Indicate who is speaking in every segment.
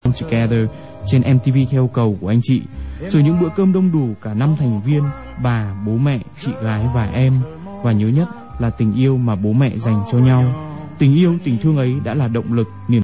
Speaker 1: Together trên MTV theo cầu của anh chị. Rồi những bữa cơm đông đủ cả 5 thành viên, bà, bố mẹ, chị gái và em. Và nhớ nhất là tình yêu mà bố mẹ dành cho nhau. Tình yêu, tình thương ấy đã là động lực, niềm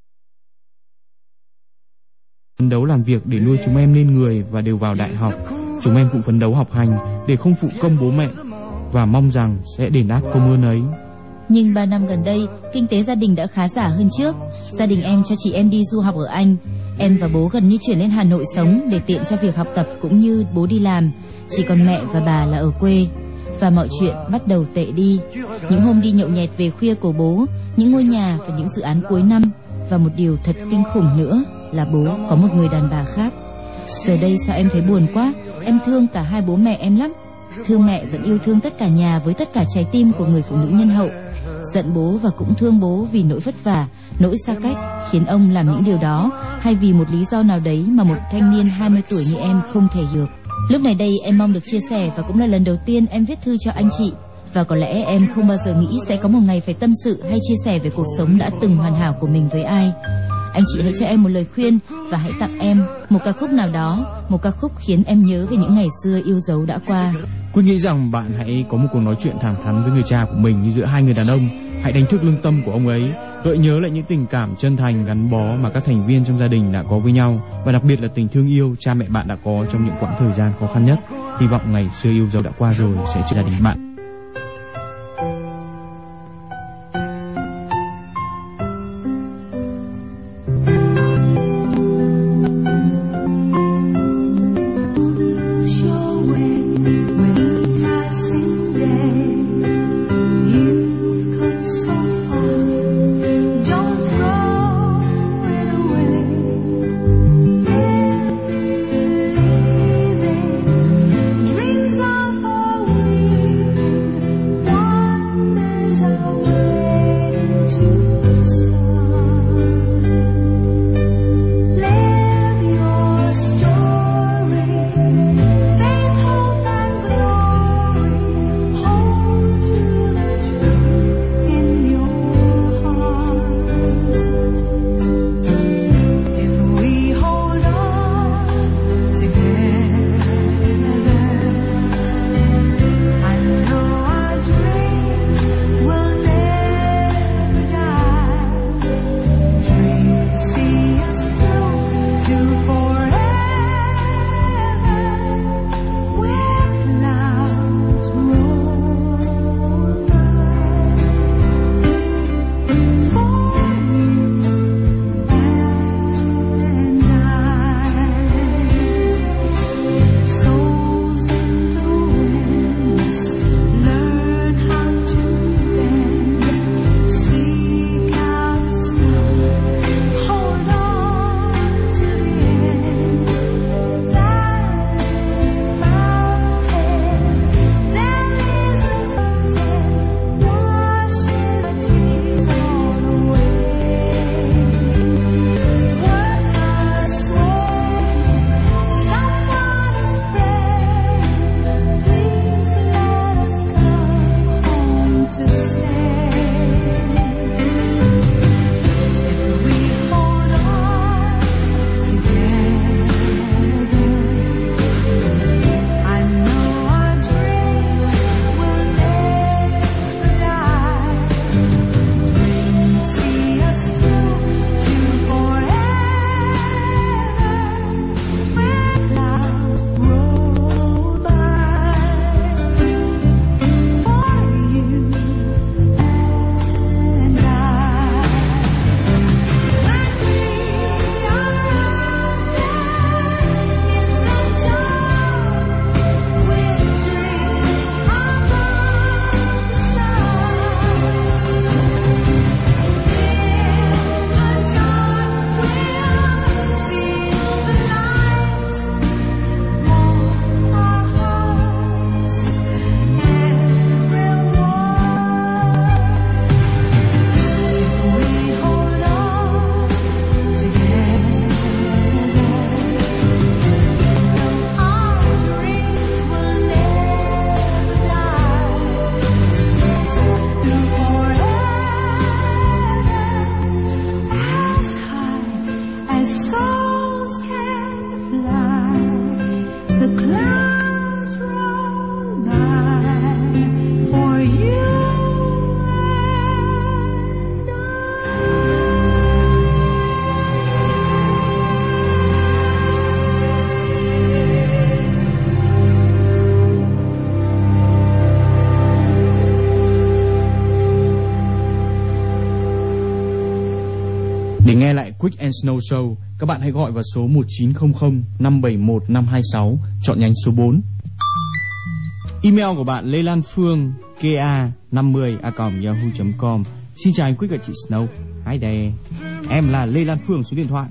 Speaker 1: phấn đấu làm việc để nuôi chúng em lên người và đều vào đại học. Chúng em cũng phấn đấu học hành để không phụ công bố mẹ và mong rằng sẽ đền đáp công ơn ấy.
Speaker 2: Nhưng 3 năm gần đây, kinh tế gia đình đã khá giả hơn trước. Gia đình em cho chị em đi du học ở Anh. Em và bố gần như chuyển lên Hà Nội sống để tiện cho việc học tập cũng như bố đi làm. Chỉ còn mẹ và bà là ở quê. Và mọi chuyện bắt đầu tệ đi. Những hôm đi nhậu nhẹt về khuya của bố, những ngôi nhà và những dự án cuối năm. Và một điều thật kinh khủng nữa là bố có một người đàn bà khác. Giờ đây sao em thấy buồn quá. Em thương cả hai bố mẹ em lắm. Thương mẹ vẫn yêu thương tất cả nhà với tất cả trái tim của người phụ nữ nhân hậu. Giận bố và cũng thương bố vì nỗi vất vả, nỗi xa cách khiến ông làm những điều đó, hay vì một lý do nào đấy mà một thanh niên 20 tuổi như em không thể được. Lúc này đây em mong được chia sẻ, và cũng là lần đầu tiên em viết thư cho anh chị. Và có lẽ em không bao giờ nghĩ sẽ có một ngày phải tâm sự hay chia sẻ về cuộc sống đã từng hoàn hảo của mình với ai. Anh chị hãy cho em một lời khuyên và hãy tặng em một ca khúc nào đó, một ca khúc khiến em nhớ về những ngày xưa yêu dấu đã qua.
Speaker 1: Quyết nghĩ rằng bạn hãy có một cuộc nói chuyện thẳng thắn với người cha của mình như giữa hai người đàn ông. Hãy đánh thức lương tâm của ông ấy, gợi nhớ lại những tình cảm chân thành gắn bó mà các thành viên trong gia đình đã có với nhau, và đặc biệt là tình thương yêu cha mẹ bạn đã có trong những quãng thời gian khó khăn nhất. Hy vọng ngày xưa yêu dấu đã qua rồi sẽ cho gia đình bạn. Để nghe lại Quick and Snow Show, các bạn hãy gọi vào số 1900 571 526, chọn nhánh số 4. Email của bạn Lê Lan Phương ka50a@yahoo.com. Xin chào anh Quick và chị Snow. Hi there. Em là Lê Lan Phương, số điện thoại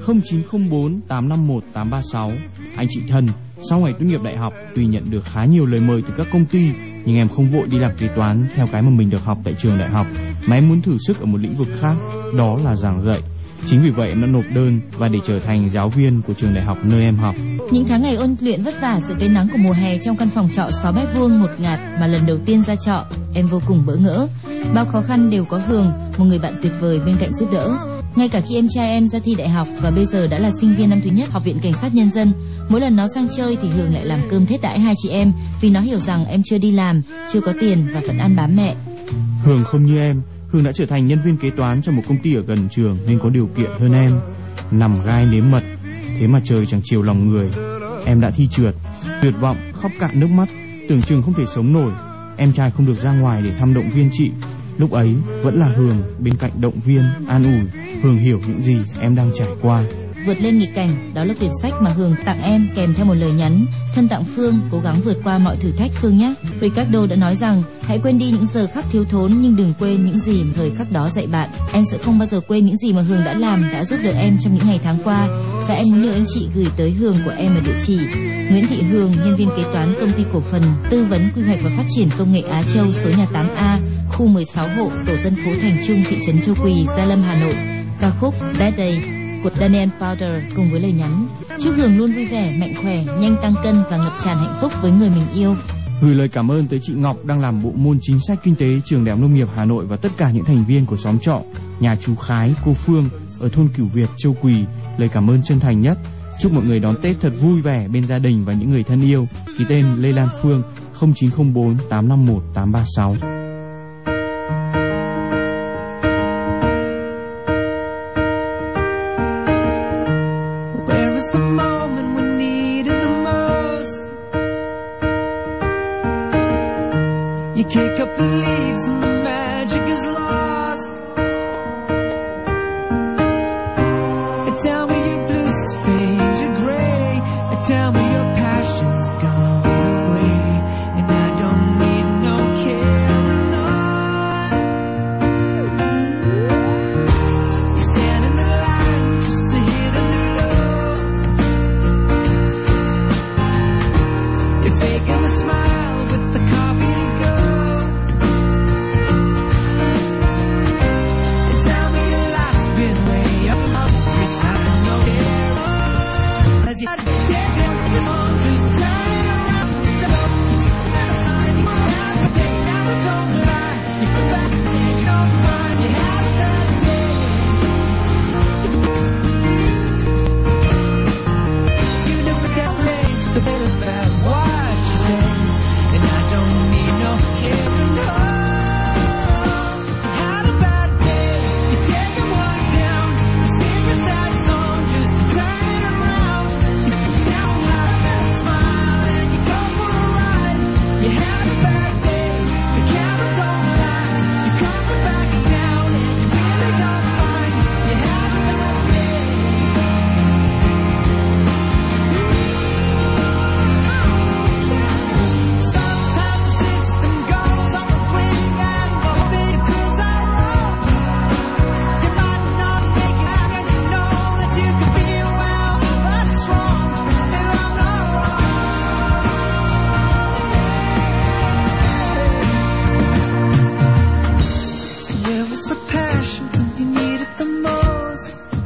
Speaker 1: 0904 851 836. Anh chị thân, sau ngày tốt nghiệp đại học, tuy nhận được khá nhiều lời mời từ các công ty, nhưng em không vội đi làm kế toán theo cái mà mình được học tại trường đại học, mà em muốn thử sức ở một lĩnh vực khác, đó là giảng dạy. Chính vì vậy em đã nộp đơn và để trở thành giáo viên của trường đại học nơi em học.
Speaker 2: Những tháng ngày ôn luyện vất vả dưới cái nắng của mùa hè trong căn phòng trọ 6 mét vuông ngột ngạt mà lần đầu tiên ra trọ, em vô cùng bỡ ngỡ. Bao khó khăn đều có Hường, một người bạn tuyệt vời bên cạnh giúp đỡ. Ngay cả khi em trai em ra thi đại học và bây giờ đã là sinh viên năm thứ nhất Học viện Cảnh sát Nhân dân, mỗi lần nó sang chơi thì Hường lại làm cơm thết đãi hai chị em, vì nó hiểu rằng em chưa đi làm, chưa có tiền và vẫn ăn bám mẹ.
Speaker 1: Hường không như em, Hường đã trở thành nhân viên kế toán cho một công ty ở gần trường nên có điều kiện hơn em. Nằm gai nếm mật, thế mà trời chẳng chiều lòng người. Em đã thi trượt, tuyệt vọng, khóc cạn nước mắt, tưởng chừng không thể sống nổi. Em trai không được ra ngoài để thăm động viên chị. Lúc ấy vẫn là Hường bên cạnh động viên, an ủi. Hường hiểu những gì em đang trải qua.
Speaker 2: Vượt lên nghịch cảnh, đó là quyển sách mà Hường tặng em kèm theo một lời nhắn: thân tặng Phương, cố gắng vượt qua mọi thử thách Phương nhé. Ricardo đã nói rằng hãy quên đi những giờ khắc thiếu thốn nhưng đừng quên những gì thời khắc đó dạy bạn. Em sẽ không bao giờ quên những gì mà Hường đã làm, đã giúp đỡ em trong những ngày tháng qua. Và em muốn nhờ anh chị gửi tới Hường của em ở địa chỉ Nguyễn Thị Hường, nhân viên kế toán Công ty cổ phần Tư vấn Quy hoạch và Phát triển Công nghệ Á Châu, số nhà 8A, khu 16 hộ, tổ dân phố Thành Trung, thị trấn Châu Quỳ, Gia Lâm, Hà Nội. Ca khúc Bad Day của Daniel Powder cùng với lời nhắn: chúc Hường luôn vui vẻ, mạnh khỏe, nhanh tăng cân và ngập tràn hạnh phúc với người mình yêu.
Speaker 1: Gửi lời cảm ơn tới chị Ngọc đang làm bộ môn chính sách kinh tế trường Đại học Nông nghiệp Hà Nội và tất cả những thành viên của xóm trọ nhà chú Khái, cô Phương ở thôn Cửu Việt, Châu Quỳ. Lời cảm ơn chân thành nhất. Chúc mọi người đón Tết thật vui vẻ bên gia đình và những người thân yêu. Ký tên Lê Lan Phương, 0904 851 836.
Speaker 3: The moment we needed the most, you kick up the leaves and the magic is lost. Tell me your blues fade to gray, tell me your passion's gone away, and I don't need no carrying on. You stand in the line just to hit a new low. You're faking a smile with the coffee to go. And tell me your life's been way up on the streets. I know there as you take this on, just turn it around. Never sign you have a day, never don't lie. You come back and you don't mind. You have a bad day. You never get paid the bill about what you say, and I don't need no carrying on. You had a bad day, you take one down, you sing a sad song just to turn it around. You sit down, laugh and smile, and you go for a ride. You had a bad day, the camera don't lie. You come back down, and you really don't mind. You had a bad day. Sometimes the system goes on the blink and the big tunes are wrong. You might not make it out and you know that you could be around, but it's wrong, and I'm not wrong. So where was the passion when you needed the most?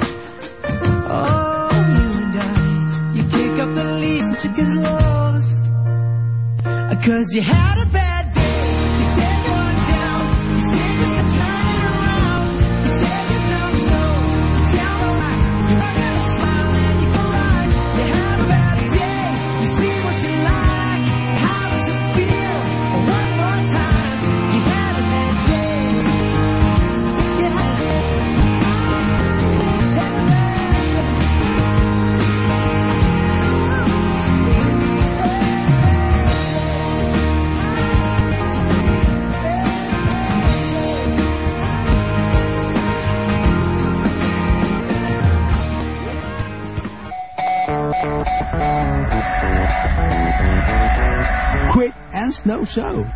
Speaker 3: Oh, you and I, you kick up the leaves and chick is lost. 'Cause you had a bad day, you take one down, you say this and turn it around. You say you don't know, you tell me why. You're not gonna smile and you cry. You had a bad day, you see what you like. How does it feel? One more time, you had a bad day. You had a bad day.
Speaker 4: Quick and Snow Show.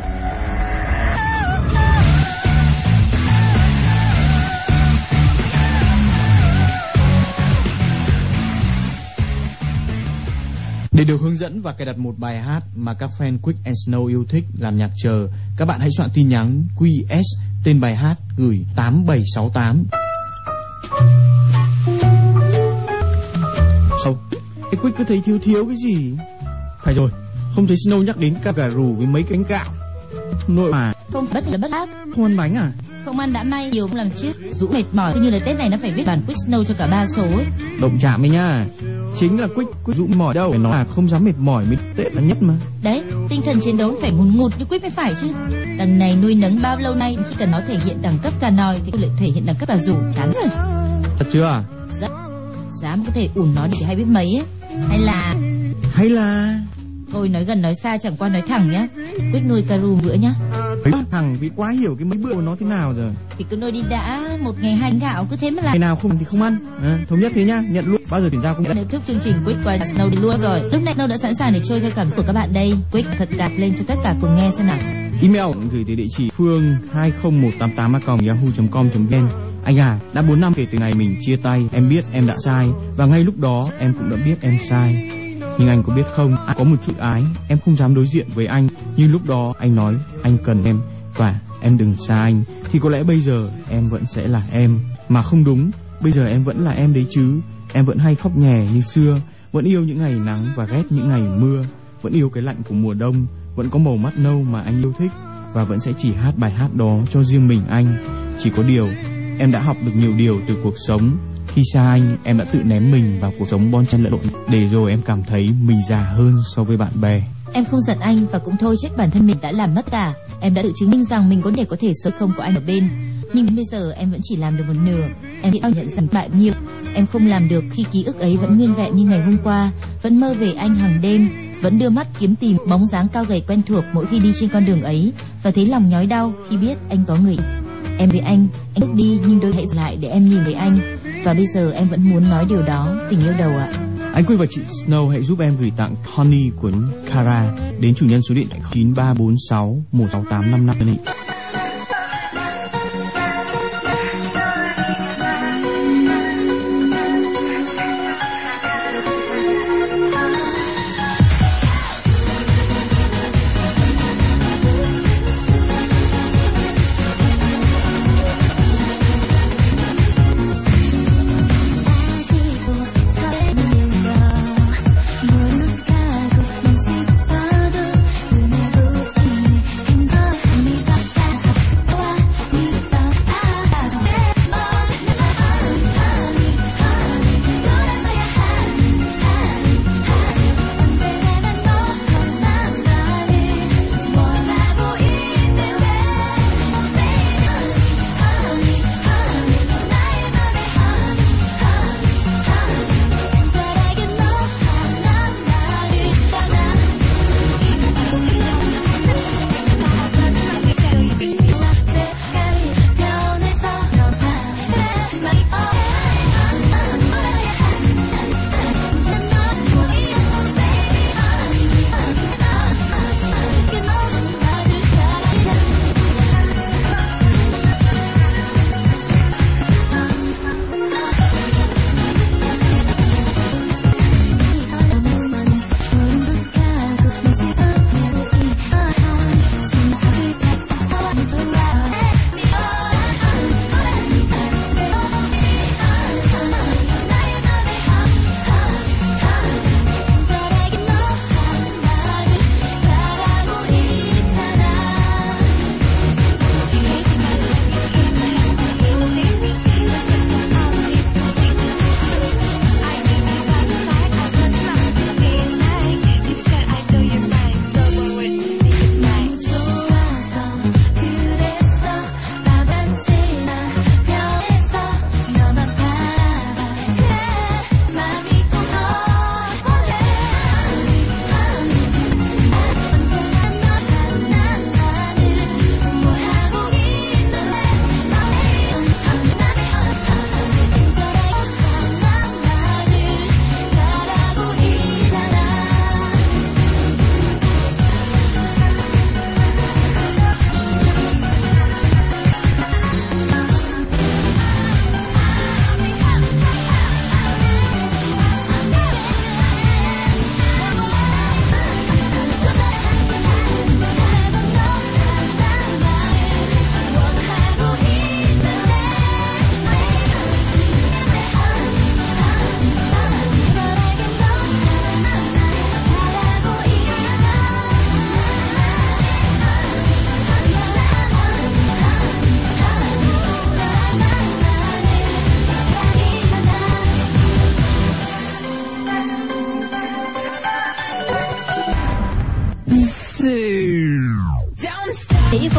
Speaker 1: Để được hướng dẫn và cài đặt một bài hát mà các fan Quick and Snow yêu thích làm nhạc chờ, các bạn hãy soạn tin nhắn QS tên bài hát gửi 8768. Cái Quick cứ thấy thiếu cái gì? Phải rồi, không thấy Snow nhắc đến cà rù với mấy cánh gạo. Nội mà
Speaker 2: Không bất là bất áp.
Speaker 1: không ăn bánh à?
Speaker 2: Không ăn đã may, nhiều không làm trước. Dũ mệt mỏi, cứ như là Tết này nó phải viết bản Quick Snow cho cả 3 số ấy.
Speaker 1: Động chạm ấy nha. Chính là Quick dụ mỏi đâu, phải nói là không dám mệt mỏi mới Tết là nhất mà.
Speaker 2: Đấy, tinh thần chiến đấu phải ngùn ngụt như Quick mới phải chứ. Đằng này nuôi nấng bao lâu nay, khi cần nó thể hiện đẳng cấp cà nòi thì lại thể hiện đẳng cấp bà rủ, chán rồi.
Speaker 1: Thật chưa?
Speaker 2: Dạ. Dám có thể ủn nó để hay biết mấy ấy. Hay là thôi nói gần nói xa chẳng qua nói thẳng nhá. Quick nuôi cà rù bữa nhá.
Speaker 1: Thằng vì quá hiểu cái mấy bữa của nó thế nào rồi.
Speaker 2: Thì cứ nuôi đi đã, một ngày 2 gạo cứ thế mà làm.
Speaker 1: Ngày nào không thì không ăn. Thống nhất thế nhá, nhận luôn. Bao giờ chuyển giao cũng nhận.
Speaker 2: Kết thúc chương trình Quick qua Snow đi luôn rồi. Lúc này Snow đã sẵn sàng để trôi theo cảm xúc của các bạn đây. Quick thật đạp lên cho tất cả cùng nghe xem nào.
Speaker 1: Email gửi tới địa chỉ phương20188@yahoo.com.vn. Anh à, đã 4 năm kể từ ngày mình chia tay, em biết em đã sai và ngay lúc đó em cũng đã biết em sai. Nhưng anh có biết không, có một chút ái, em không dám đối diện với anh. Nhưng lúc đó anh nói anh cần em và em đừng xa anh. Thì có lẽ bây giờ em vẫn sẽ là em. Mà không đúng, bây giờ em vẫn là em đấy chứ. Em vẫn hay khóc nhè như xưa, vẫn yêu những ngày nắng và ghét những ngày mưa, vẫn yêu cái lạnh của mùa đông, vẫn có màu mắt nâu mà anh yêu thích và vẫn sẽ chỉ hát bài hát đó cho riêng mình anh. Chỉ có điều, em đã học được nhiều điều từ cuộc sống. Khi xa anh, em đã tự ném mình vào cuộc sống bon chen lẫn lộn, để rồi em cảm thấy mình già hơn so với bạn bè.
Speaker 2: Em không giận anh và cũng thôi trách bản thân mình đã làm mất cả. Em đã tự chứng minh rằng mình có thể sợ không có anh ở bên. Nhưng bây giờ em vẫn chỉ làm được một nửa. Em biết nhận rằng bại nhiều. Em không làm được khi ký ức ấy vẫn nguyên vẹn như ngày hôm qua, vẫn mơ về anh hàng đêm, vẫn đưa mắt kiếm tìm bóng dáng cao gầy quen thuộc mỗi khi đi trên con đường ấy, và thấy lòng nhói đau khi biết anh có người. Em với anh bước đi nhưng đôi hãy dừng lại để em nhìn thấy anh. Và bây giờ em vẫn muốn nói điều đó, tình yêu đầu ạ.
Speaker 1: Anh Quick và chị Snow hãy giúp em gửi tặng Honey của Cara đến chủ nhân số điện thoại 9346 16855.
Speaker 5: 눈에 보이네 행복합니다.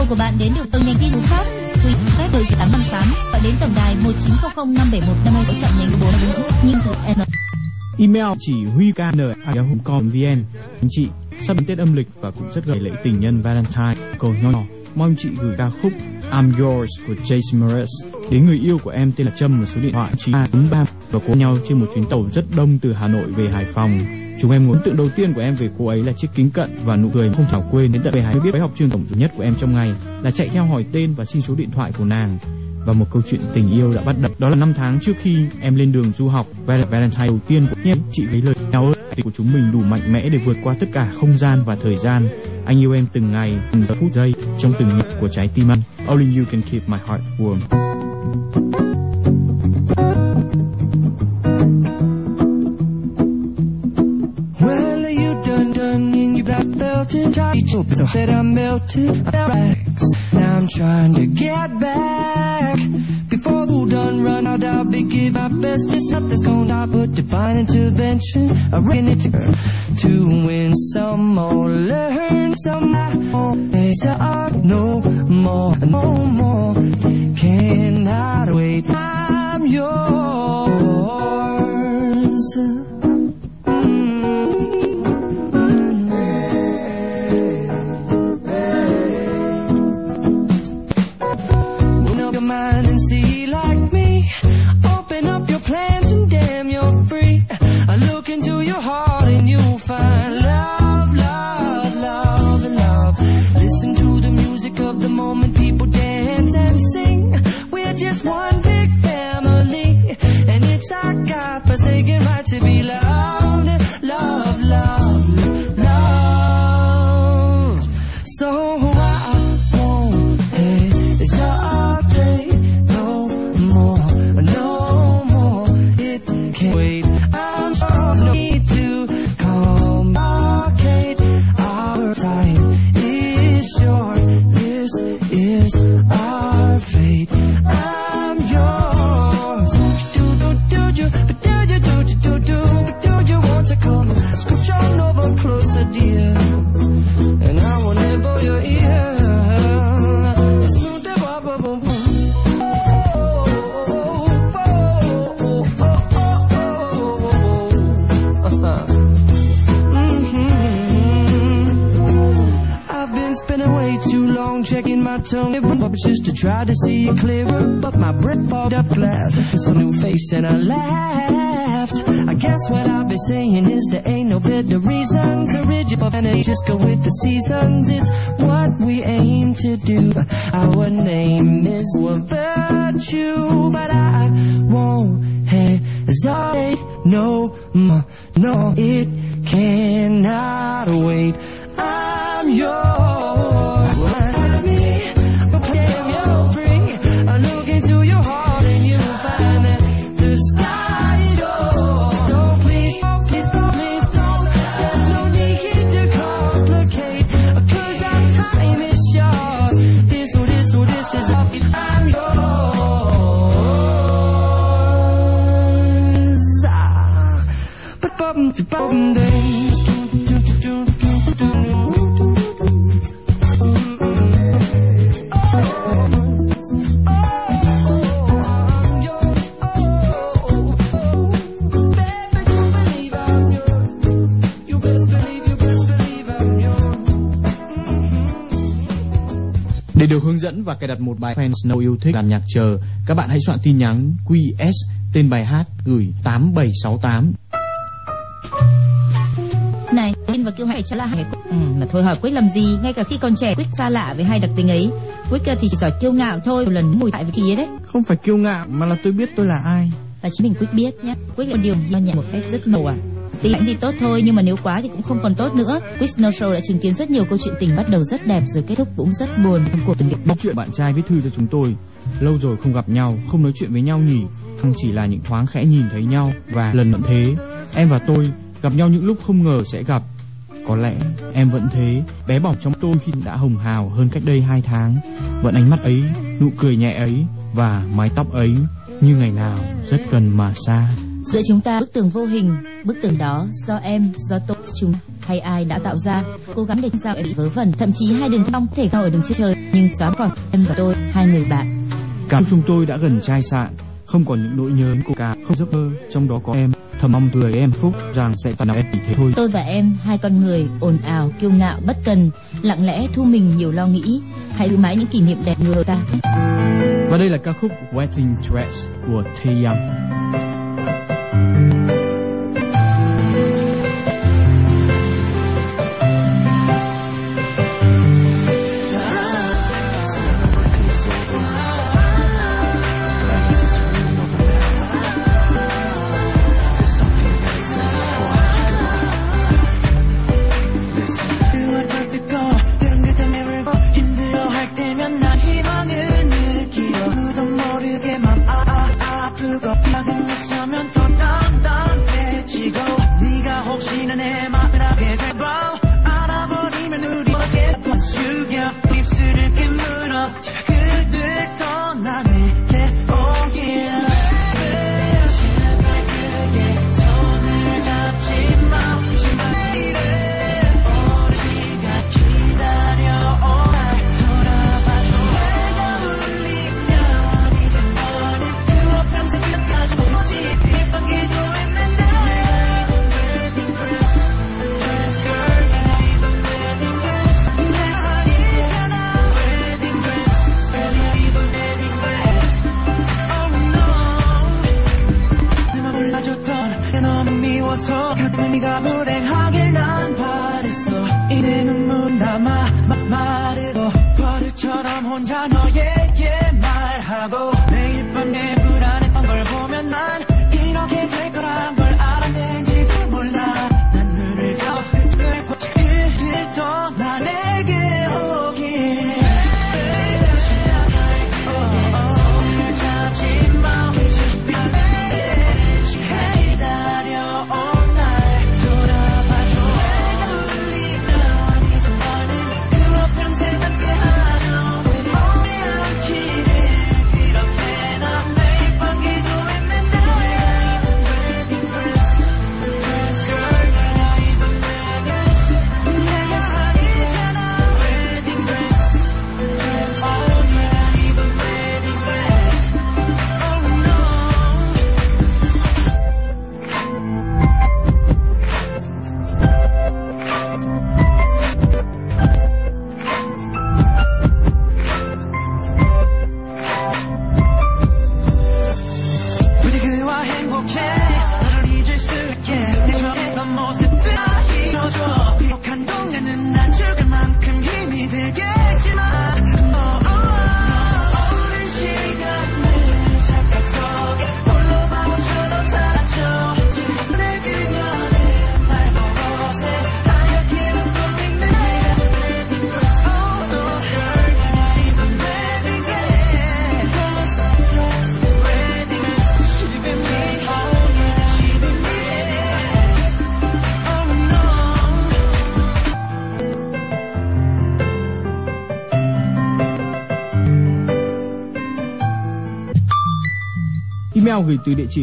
Speaker 2: của bạn đến được từ nhánh tin nhắn khác. Quý khách đợi 858 gọi đến tổng đài 1900 571 526 chọn nhánh số 4 nhưng từ N.
Speaker 1: Email chỉ huy.kn@yahoo.com.vn. Anh chị sắp đến Tết âm lịch và cũng rất gần lễ tình nhân Valentine. Cầu nhỏ mong chị gửi ca khúc I'm Yours của Jason Mraz đến người yêu của em tên là Trâm ở số điện thoại 9343 và cùng nhau trên một chuyến tàu rất đông từ Hà Nội về Hải Phòng. Chúng em muốn ấn tượng đầu tiên của em về cô ấy là chiếc kính cận và nụ cười không thể quên đến tận về Hải. Biết với học trường tổng duy nhất của em trong ngày là chạy theo hỏi tên và xin số điện thoại của nàng. Và một câu chuyện tình yêu đã bắt đầu. Đó là 5 tháng trước khi em lên đường du học. Valentine đầu tiên của em, chị lấy lời nhau ơi của chúng mình đủ mạnh mẽ để vượt qua tất cả không gian và thời gian. Anh yêu em từng ngày, từng giờ phút giây, trong từng nhịp của trái tim anh. Only you can keep my heart warm.
Speaker 3: Well, you done in your black belted so that I melted. Now I'm trying to get back. Before the done run out, I'll be give my best. Just up this going I put divine intervention. I reckon it to win some or learn some. There's no more, no more. Cannot wait. I'm yours. Mind and see like me. Open up your plans and damn you're free. I look into your heart and you'll find love, love, love, and love. Listen to the music of the moment, people dance and sing. We're just one big family, and it's our God-forsaken right to be loved, love, love, love. So I won't hesitate. Wait, I'm sure no need to complicate. Our time is short. This is our fate. I'm yours. Do you want to come? Scooch on over closer, dear, and I will nibble your ear. Spending way too long checking my tongue just to try to see it clearer, but my breath fogged up glass. It's a new face and I laughed. I guess what I've been saying is there ain't no better reason to rid you of and just go with the seasons. It's what we aim to do. Our name is a virtue, but I won't hesitate no more. No, it cannot wait. I'm yours.
Speaker 1: Để được hướng dẫn và cài đặt một bài Fans Know yêu thích làm nhạc chờ, các bạn hãy soạn tin nhắn QS tên bài hát gửi 8768.
Speaker 2: Này, tin và kêu hãy trả lại mà thôi hỏi Quyết làm gì? Ngay cả khi còn trẻ, Quyết xa lạ với hai đặc tính ấy. Quyết thì chỉ giỏi kiêu ngạo thôi, một lần mùi hại với Kỳ ấy đấy.
Speaker 1: Không phải kiêu ngạo mà là tôi biết tôi là ai.
Speaker 2: Và chính mình Quyết biết nhé. Quyết là điều nho nhã một cách rất ngầu Tí lãnh thì tốt thôi, nhưng mà nếu quá thì cũng không còn tốt nữa. Quiz No Show đã chứng kiến rất nhiều câu chuyện tình bắt đầu rất đẹp rồi kết thúc cũng rất buồn trong cuộc tình.
Speaker 1: Câu chuyện bạn trai viết thư cho chúng tôi. Lâu rồi không gặp nhau, không nói chuyện với nhau nhỉ? Chỉ là những thoáng khẽ nhìn thấy nhau và lần vẫn thế. Em và tôi gặp nhau những lúc không ngờ sẽ gặp. Có lẽ em vẫn thế, bé bỏng trong tôi khi đã hồng hào hơn cách đây 2 tháng. Vẫn ánh mắt ấy, nụ cười nhẹ ấy và mái tóc ấy như ngày nào rất gần mà xa.
Speaker 2: Giữa chúng ta bức tường vô hình, bức tường đó do em, do tôi chúng. hay ai đã tạo ra. Cố gắng để sao em bị vớ vẩn, thậm chí hai đường cong có thể cao ở đường trên trời, nhưng xóa còn em và tôi, hai người bạn.
Speaker 1: Cả chúng tôi đã gần chai sạn, không còn những nỗi nhớ của cả, không giấc mơ, trong đó có em. Thầm mong cười em phúc rằng sẽ phần nào em chỉ thế thôi.
Speaker 2: Tôi và em, hai con người ồn ào, kiêu ngạo, bất cần, lặng lẽ thu mình nhiều lo nghĩ. Hãy giữ mãi những kỷ niệm đẹp người ta.
Speaker 1: Và đây là ca khúc Wedding Dress của Taeyang.
Speaker 3: 네가 불행하길 난 바랬어. 이내 눈물 남아 마르고 버릇처럼 혼자 너에게 말하고 매일 밤 내 불안했던 걸 보면 난 이렇게 될 거란 걸 알았는지도 몰라. 난 눈을 감고 그를 떠나 내게 오길 손을 잡지 마.
Speaker 1: Email gửi từ địa chỉ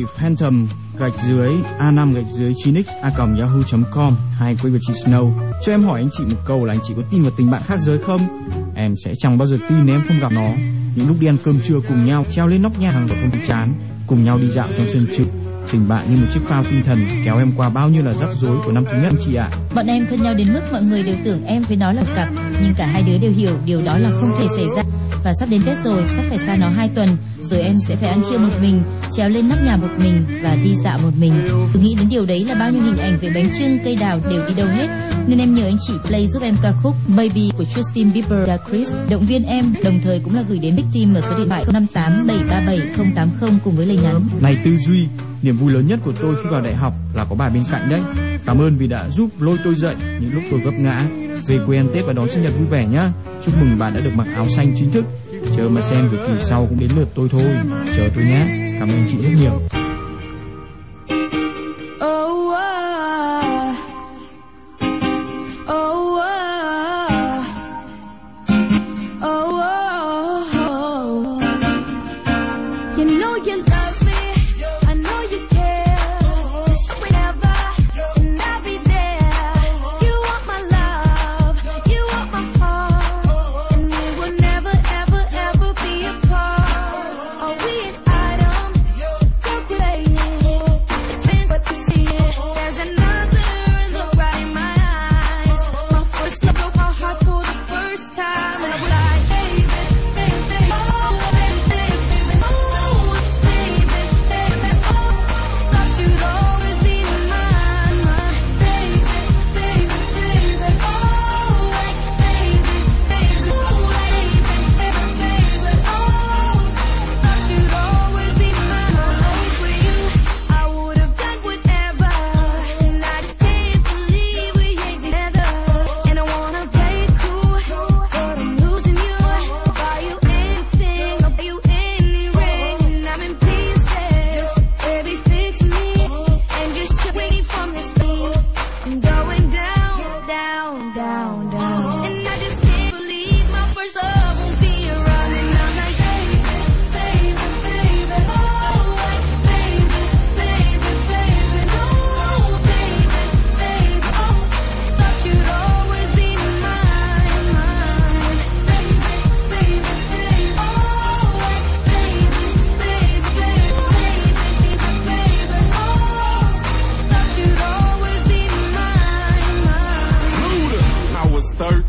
Speaker 1: phantom_a5_9x@yahoo.com. Hay quay về chị Snow. Cho em hỏi anh chị một câu là anh chị có tin vào tình bạn khác giới không? Em sẽ chẳng bao giờ tin nếu em không gặp nó. Những lúc đi ăn cơm trưa cùng nhau, treo lên nóc nhà hàng và không bị chán, cùng nhau đi dạo trong sân trường. Tình bạn như một chiếc phao tinh thần kéo em qua bao nhiêu là rắc rối của năm thứ nhất anh chị ạ.
Speaker 2: Bọn em thân nhau đến mức mọi người đều tưởng em với nó là cặp, nhưng cả hai đứa đều hiểu điều đó là không thể xảy ra. Và sắp đến Tết rồi, sắp phải xa nó 2 tuần, rồi em sẽ phải ăn trưa một mình, trèo lên nóc nhà một mình và đi dạo một mình. Cứ nghĩ đến điều đấy là bao nhiêu hình ảnh về bánh chưng, cây đào đều đi đâu hết. Nên em nhờ anh chị play giúp em ca khúc Baby của Justin Bieber và Chris, động viên em, đồng thời cũng là gửi đến Big Team ở số điện thoại 0587377080 cùng với lời nhắn.
Speaker 1: Này Tư Duy, niềm vui lớn nhất của tôi khi vào đại học là có bà bên cạnh đấy. Cảm ơn vì đã giúp lôi tôi dậy những lúc tôi vấp ngã. Về quê ăn Tết và đón sinh nhật vui vẻ nhá. Chúc mừng bạn đã được mặc áo xanh chính thức. Chờ mà xem rồi kỳ sau cũng đến lượt tôi thôi. Chờ tôi nhé. Cảm ơn chị rất nhiều.
Speaker 5: You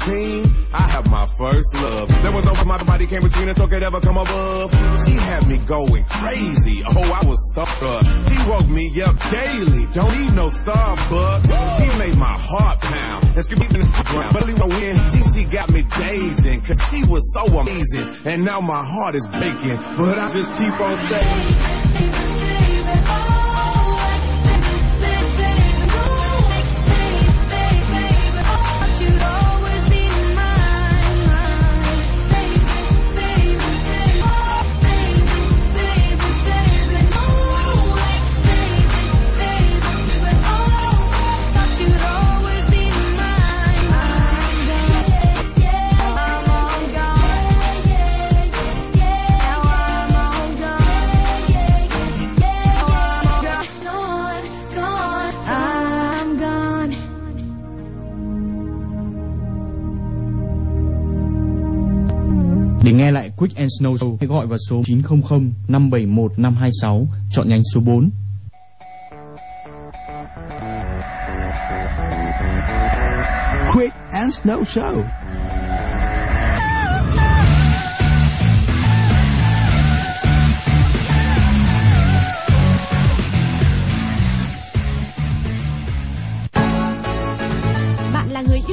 Speaker 5: 13, I have my first love. There was no my body came between us, so could ever come above. She had me going crazy. Oh, I was stuck up. He woke me up daily. Don't eat no Starbucks. She made my heart pound. And skip me in the ground. But when she got me dazing, cause she was so amazing. And now my heart is breaking. But I just keep on saying.
Speaker 1: Để nghe lại Quick and Snow Show, hãy gọi vào số 900 571 526, chọn nhánh số 4.
Speaker 4: Quick and Snow Show.